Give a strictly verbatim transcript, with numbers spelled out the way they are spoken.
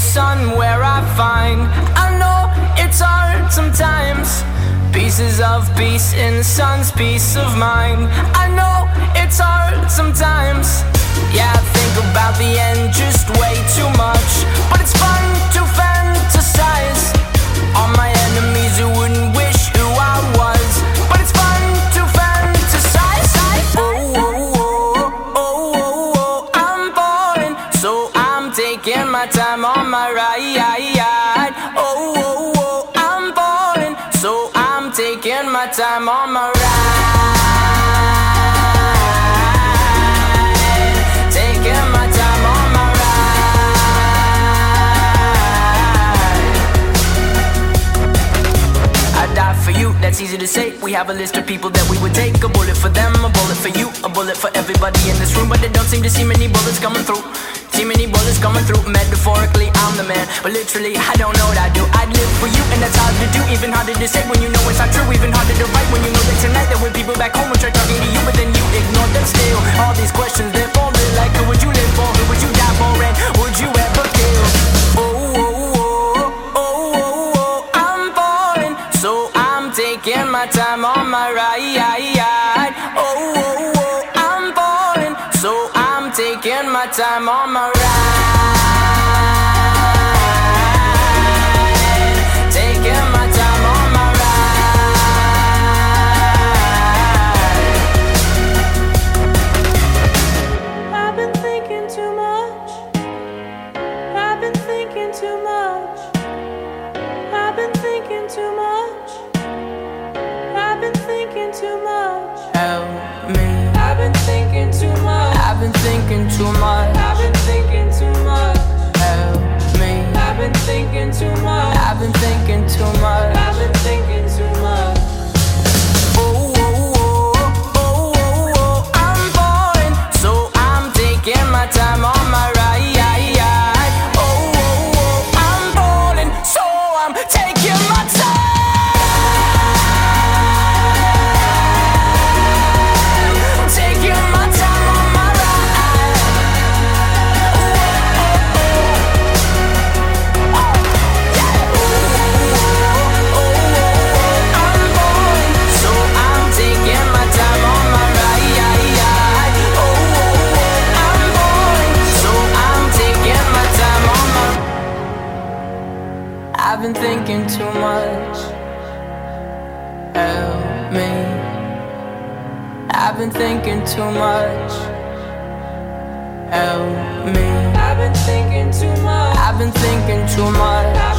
sun where I find. I know it's hard sometimes. Pieces of peace in the sun's peace of mind. I know it's hard sometimes. Yeah, I think about the end just way too much, but it's fun to fantasize on my enemies who wouldn't wish who I was. But it's fun to fantasize. Oh, oh, oh, oh, oh, oh, I'm falling, so I'm taking my time on my ride. Oh, oh, oh, I'm falling, so I'm taking my time on my ride. Taking my time on my ride. I die for you, that's easy to say. We have a list of people that we would take. A bullet for them, a bullet for you, a bullet for everybody in this room. But they don't seem to see many bullets coming through. See many bullets coming through. Metaphorically, I'm the man, but literally, I don't know what I do. I'd live for you, and that's hard to do. Even harder to say when you know it's not true. Even harder to write when you know that tonight there were people back home who tried talking to you, but then you ignored them still. All these questions, they're falling like, who would you live for? Who would you die for? And would you ever kill? Oh, oh, oh, oh, oh, oh, I'm falling, so I'm taking my time on my ride. Oh, oh, oh, I'm falling, so I'm taking my time on my ride. Taking my time on my ride. I've been thinking too much. I've been thinking too much. I've been thinking too much. I've been thinking too much. Help me. I've been thinking too much. I've been thinking too much. I've been thinking too much. Help me. I've been thinking too much. I've been thinking too much. I've been thinking too much. Oh, oh, oh, oh, oh, oh, I'm falling, so I'm taking my time on my ride. Oh, oh, oh, I'm falling, so I'm taking my time. Taking my time on my ride. Oh, oh, oh, oh, yeah. Oh, oh, oh, I'm falling, so I'm taking my time on my ride. Oh, oh, oh, I'm falling, so I'm taking my time on my. I've been thinking too much. Help me. I've been thinking too much. Help me. I've been thinking too much. I've been thinking too much.